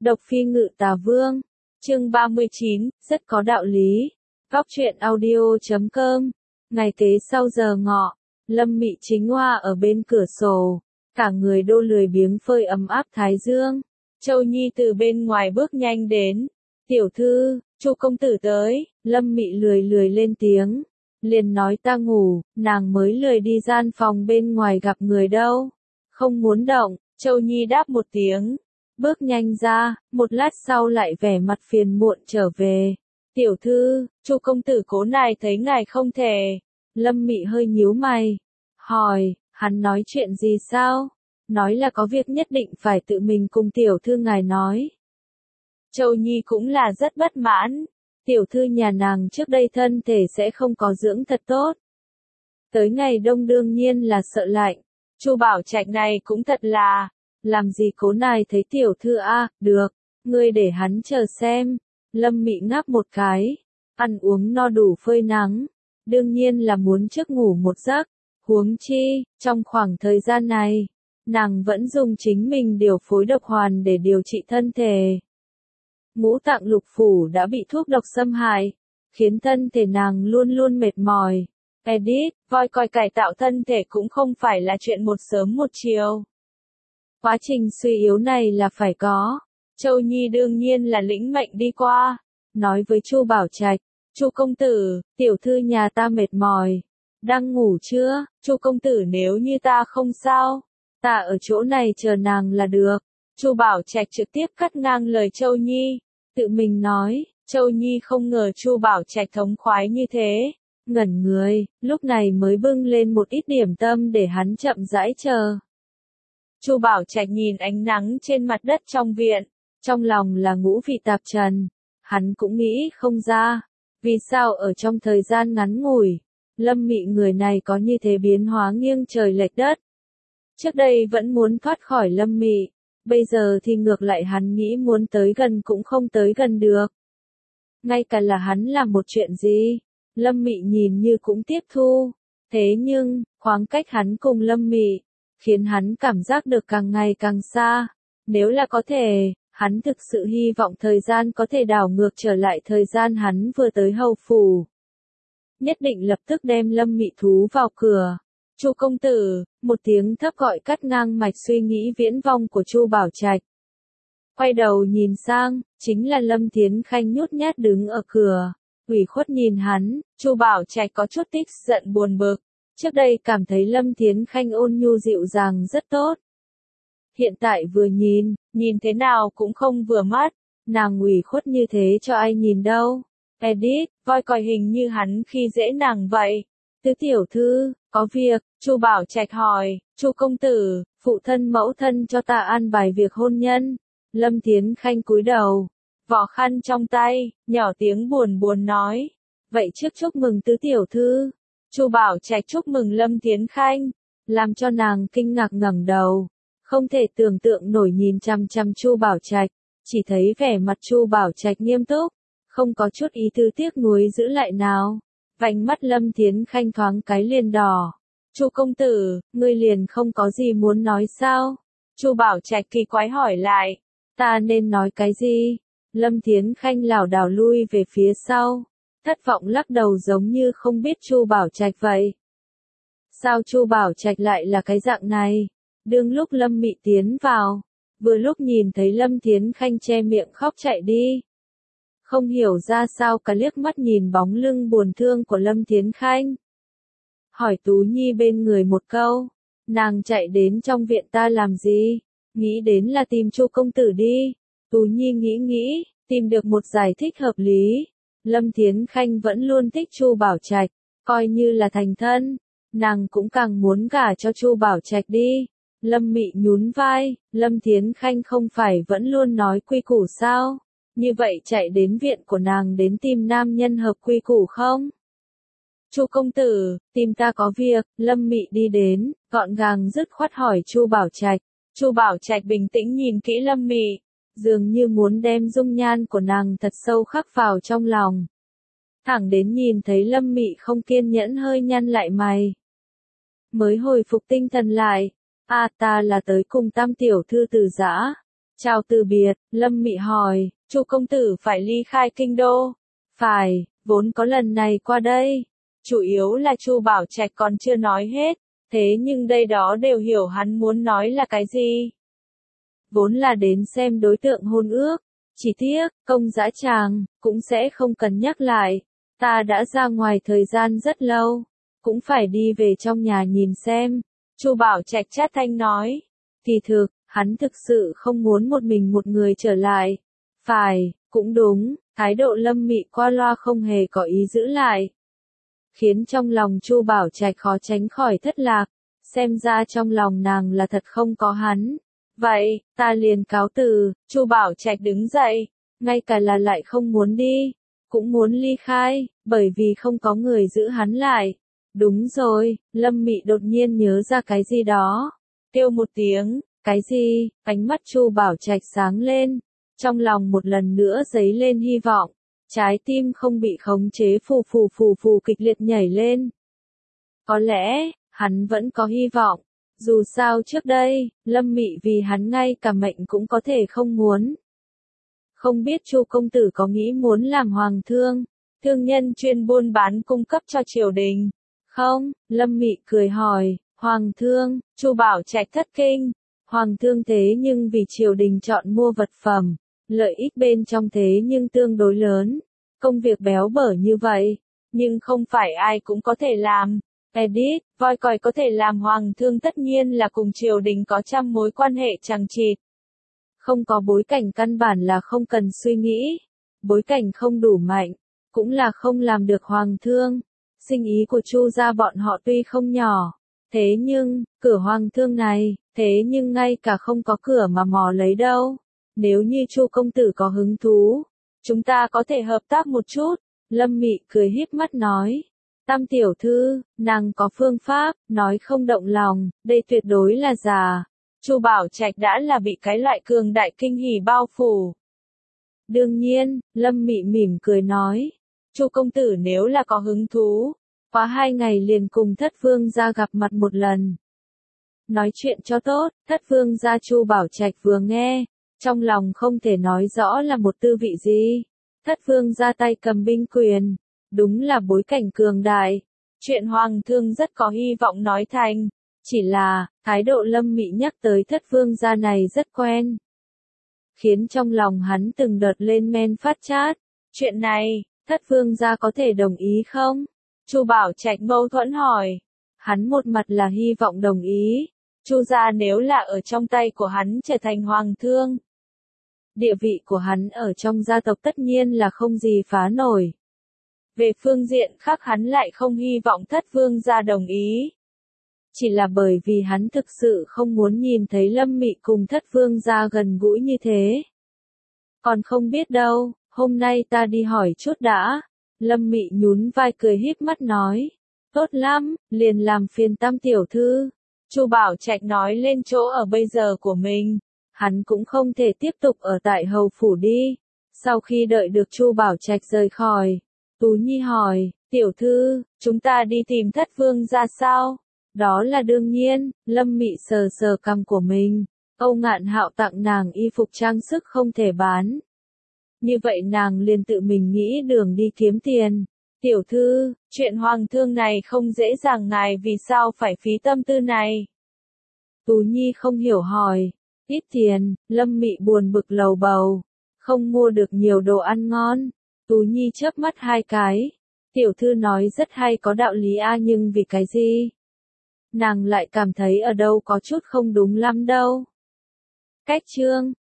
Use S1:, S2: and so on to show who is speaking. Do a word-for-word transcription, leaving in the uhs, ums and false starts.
S1: Độc Phi Ngự Tà Vương, chương ba mươi chín, rất có đạo lý. Góc truyện audio chấm com. Ngày kế sau giờ ngọ, Lâm Mị chính hoa ở bên cửa sổ, cả người đô lười biếng phơi ấm áp thái dương. Châu Nhi từ bên ngoài bước nhanh đến. Tiểu thư, Chu công tử tới. Lâm Mị lười lười lên tiếng, liền nói ta ngủ, nàng mới lười đi gian phòng bên ngoài gặp người đâu. Không muốn động. Châu Nhi đáp một tiếng, bước nhanh ra, một lát sau lại vẻ mặt phiền muộn trở về. Tiểu thư, Chu công tử cố nài thấy ngài không thể. Lâm Mị hơi nhíu mày, hỏi, hắn nói chuyện gì sao? Nói là có việc nhất định phải tự mình cùng tiểu thư ngài nói. Châu Nhi cũng là rất bất mãn. Tiểu thư nhà nàng trước đây thân thể sẽ không có dưỡng thật tốt. Tới ngày đông đương nhiên là sợ lạnh. Chu Bảo Trạch này cũng thật là, làm gì cố nài thấy tiểu thư a, à, được, ngươi để hắn chờ xem. Lâm Mị ngáp một cái, ăn uống no đủ phơi nắng, đương nhiên là muốn trước ngủ một giấc, huống chi, trong khoảng thời gian này, nàng vẫn dùng chính mình điều phối độc hoàn để điều trị thân thể. Ngũ tạng lục phủ đã bị thuốc độc xâm hại, khiến thân thể nàng luôn luôn mệt mỏi. Edit, voi coi cải tạo thân thể cũng không phải là chuyện một sớm một chiều. Quá trình suy yếu này là phải có. Châu Nhi đương nhiên là lĩnh mệnh đi qua, nói với Chu Bảo Trạch, Chu công tử, tiểu thư nhà ta mệt mỏi, đang ngủ chưa? Chu công tử nếu như ta không sao, ta ở chỗ này chờ nàng là được. Chu Bảo Trạch trực tiếp cắt ngang lời Châu Nhi, tự mình nói. Châu Nhi không ngờ Chu Bảo Trạch thống khoái như thế, ngẩn người, lúc này mới bưng lên một ít điểm tâm để hắn chậm rãi chờ. Chu Bảo Trạch nhìn ánh nắng trên mặt đất trong viện, trong lòng là ngũ vị tạp trần, hắn cũng nghĩ không ra, vì sao ở trong thời gian ngắn ngủi, Lâm Mị người này có như thế biến hóa nghiêng trời lệch đất. Trước đây vẫn muốn thoát khỏi Lâm Mị, bây giờ thì ngược lại hắn nghĩ muốn tới gần cũng không tới gần được. Ngay cả là hắn làm một chuyện gì, Lâm Mị nhìn như cũng tiếp thu, thế nhưng, khoảng cách hắn cùng Lâm Mị, khiến hắn cảm giác được càng ngày càng xa. Nếu là có thể, hắn thực sự hy vọng thời gian có thể đảo ngược trở lại thời gian hắn vừa tới hầu phủ. Nhất định lập tức đem Lâm Mị thú vào cửa. Chu công tử, một tiếng thấp gọi cắt ngang mạch suy nghĩ viễn vong của Chu Bảo Trạch. Quay đầu nhìn sang, chính là Lâm Thiến Khanh nhút nhát đứng ở cửa, ủy khuất nhìn hắn. Chu Bảo Trạch có chút tức giận buồn bực. Trước đây cảm thấy Lâm Thiến Khanh ôn nhu dịu dàng rất tốt. Hiện tại vừa nhìn, nhìn thế nào cũng không vừa mắt, nàng ủy khuất như thế cho ai nhìn đâu. Edit, voi coi hình như hắn khi dễ nàng vậy. Tứ tiểu thư, có việc, Chu Bảo Trạch hỏi, Chu công tử, phụ thân mẫu thân cho ta an bài việc hôn nhân. Lâm Thiến Khanh cúi đầu, vỏ khăn trong tay, nhỏ tiếng buồn buồn nói, vậy trước chúc mừng tứ tiểu thư. Chu Bảo Trạch chúc mừng Lâm Thiến Khanh, làm cho nàng kinh ngạc ngẩng đầu, không thể tưởng tượng nổi nhìn chăm chăm Chu Bảo Trạch, chỉ thấy vẻ mặt Chu Bảo Trạch nghiêm túc, không có chút ý tứ tiếc nuối giữ lại nào. Vành mắt Lâm Thiến Khanh thoáng cái liền đỏ. Chu công tử, ngươi liền không có gì muốn nói sao? Chu Bảo Trạch kỳ quái hỏi lại, ta nên nói cái gì? Lâm Thiến Khanh lảo đảo lui về phía sau, thất vọng lắc đầu giống như không biết Chu Bảo Trạch vậy. Sao Chu Bảo Trạch lại là cái dạng này? Đương lúc Lâm Mị tiến vào, vừa lúc nhìn thấy Lâm Thiến Khanh che miệng khóc chạy đi. Không hiểu ra sao cả liếc mắt nhìn bóng lưng buồn thương của Lâm Thiến Khanh. Hỏi Tú Nhi bên người một câu, nàng chạy đến trong viện ta làm gì? Nghĩ đến là tìm Chu công tử đi. Tú Nhi nghĩ nghĩ, tìm được một giải thích hợp lý. Lâm Thiến Khanh vẫn luôn thích Chu Bảo Trạch, coi như là thành thân, nàng cũng càng muốn gả cho Chu Bảo Trạch đi. Lâm Mị nhún vai, Lâm Thiến Khanh không phải vẫn luôn nói quy củ sao? Như vậy chạy đến viện của nàng đến tìm nam nhân hợp quy củ không? Chu công tử, tìm ta có việc. Lâm Mị đi đến, gọn gàng dứt khoát hỏi Chu Bảo Trạch. Chu Bảo Trạch bình tĩnh nhìn kỹ Lâm Mị, dường như muốn đem dung nhan của nàng thật sâu khắc vào trong lòng. Thẳng đến nhìn thấy Lâm Mị không kiên nhẫn hơi nhăn lại mày, mới hồi phục tinh thần lại. A ta là tới cùng Tam tiểu thư từ giã. Chào từ biệt, Lâm Mị hỏi, Chu công tử phải ly khai kinh đô. Phải, vốn có lần này qua đây. Chủ yếu là Chu Bảo Trạch còn chưa nói hết, thế nhưng đây đó đều hiểu hắn muốn nói là cái gì. Vốn là đến xem đối tượng hôn ước, chỉ tiếc, công dã tràng, cũng sẽ không cần nhắc lại. Ta đã ra ngoài thời gian rất lâu, cũng phải đi về trong nhà nhìn xem. Chu Bảo Trạch chát thanh nói, kỳ thực, hắn thực sự không muốn một mình một người trở lại. Phải, cũng đúng, thái độ Lâm Mị qua loa không hề có ý giữ lại. Khiến trong lòng Chu Bảo Trạch khó tránh khỏi thất lạc, xem ra trong lòng nàng là thật không có hắn. Vậy, ta liền cáo từ. Chu Bảo Trạch đứng dậy, ngay cả là lại không muốn đi, cũng muốn ly khai, bởi vì không có người giữ hắn lại. Đúng rồi, Lâm Mị đột nhiên nhớ ra cái gì đó, kêu một tiếng, cái gì, ánh mắt Chu Bảo Trạch sáng lên, trong lòng một lần nữa dấy lên hy vọng, trái tim không bị khống chế phù phù phù phù kịch liệt nhảy lên. Có lẽ, hắn vẫn có hy vọng, dù sao trước đây, Lâm Mị vì hắn ngay cả mệnh cũng có thể không muốn. Không biết Chu công tử có nghĩ muốn làm hoàng thương, thương nhân chuyên buôn bán cung cấp cho triều đình? Không, Lâm Mị cười hỏi, hoàng thương, Chu Bảo Trạch thất kinh, hoàng thương thế nhưng vì triều đình chọn mua vật phẩm, lợi ích bên trong thế nhưng tương đối lớn, công việc béo bở như vậy, nhưng không phải ai cũng có thể làm. Edit, voi còi có thể làm hoàng thương tất nhiên là cùng triều đình có trăm mối quan hệ chằng chịt. Không có bối cảnh căn bản là không cần suy nghĩ, bối cảnh không đủ mạnh, cũng là không làm được hoàng thương. Sinh ý của Chu gia bọn họ tuy không nhỏ, thế nhưng, cửa hoàng thương này, thế nhưng ngay cả không có cửa mà mò lấy đâu. Nếu như Chu công tử có hứng thú, chúng ta có thể hợp tác một chút. Lâm Mị cười híp mắt nói. Tam tiểu thư, nàng có phương pháp, nói không động lòng, đây tuyệt đối là giả. Chu Bảo Trạch đã là bị cái loại cường đại kinh hỉ bao phủ. Đương nhiên, Lâm Mị mỉm cười nói. Chu công tử nếu là có hứng thú, qua hai ngày liền cùng thất vương gia gặp mặt một lần. Nói chuyện cho tốt, thất vương gia Chu Bảo Trạch vừa nghe, trong lòng không thể nói rõ là một tư vị gì. Thất vương gia tay cầm binh quyền, đúng là bối cảnh cường đại. Chuyện hoàng thương rất có hy vọng nói thành, chỉ là, thái độ Lâm Mị nhắc tới thất vương gia này rất quen. Khiến trong lòng hắn từng đợt lên men phát chát. Chuyện này, thất vương gia có thể đồng ý không? Chu Bảo Trạch mâu thuẫn hỏi. Hắn một mặt là hy vọng đồng ý. Chu gia nếu là ở trong tay của hắn trở thành hoàng thương, địa vị của hắn ở trong gia tộc tất nhiên là không gì phá nổi. Về phương diện khác hắn lại không hy vọng thất vương gia đồng ý. Chỉ là bởi vì hắn thực sự không muốn nhìn thấy Lâm Mị cùng thất vương gia gần gũi như thế. Còn không biết đâu, hôm nay ta đi hỏi chút đã. Lâm Mị nhún vai cười híp mắt nói. Tốt lắm, liền làm phiền Tam tiểu thư. Chu Bảo Trạch nói lên chỗ ở bây giờ của mình. Hắn cũng không thể tiếp tục ở tại hầu phủ đi. Sau khi đợi được Chu Bảo Trạch rời khỏi, Tú Nhi hỏi, tiểu thư, chúng ta đi tìm thất vương ra sao? Đó là đương nhiên. Lâm Mị sờ sờ cằm của mình. Âu Ngạn Hạo tặng nàng y phục trang sức không thể bán. Như vậy nàng liền tự mình nghĩ đường đi kiếm tiền. Tiểu thư, chuyện hoàng thương này không dễ dàng, ngài vì sao phải phí tâm tư này? Tú Nhi không hiểu hỏi. Ít tiền, Lâm Mị buồn bực lầu bầu. Không mua được nhiều đồ ăn ngon. Tú Nhi chớp mắt hai cái. Tiểu thư nói rất hay, có đạo lý a, nhưng vì cái gì? Nàng lại cảm thấy ở đâu có chút không đúng lắm đâu. Cách chương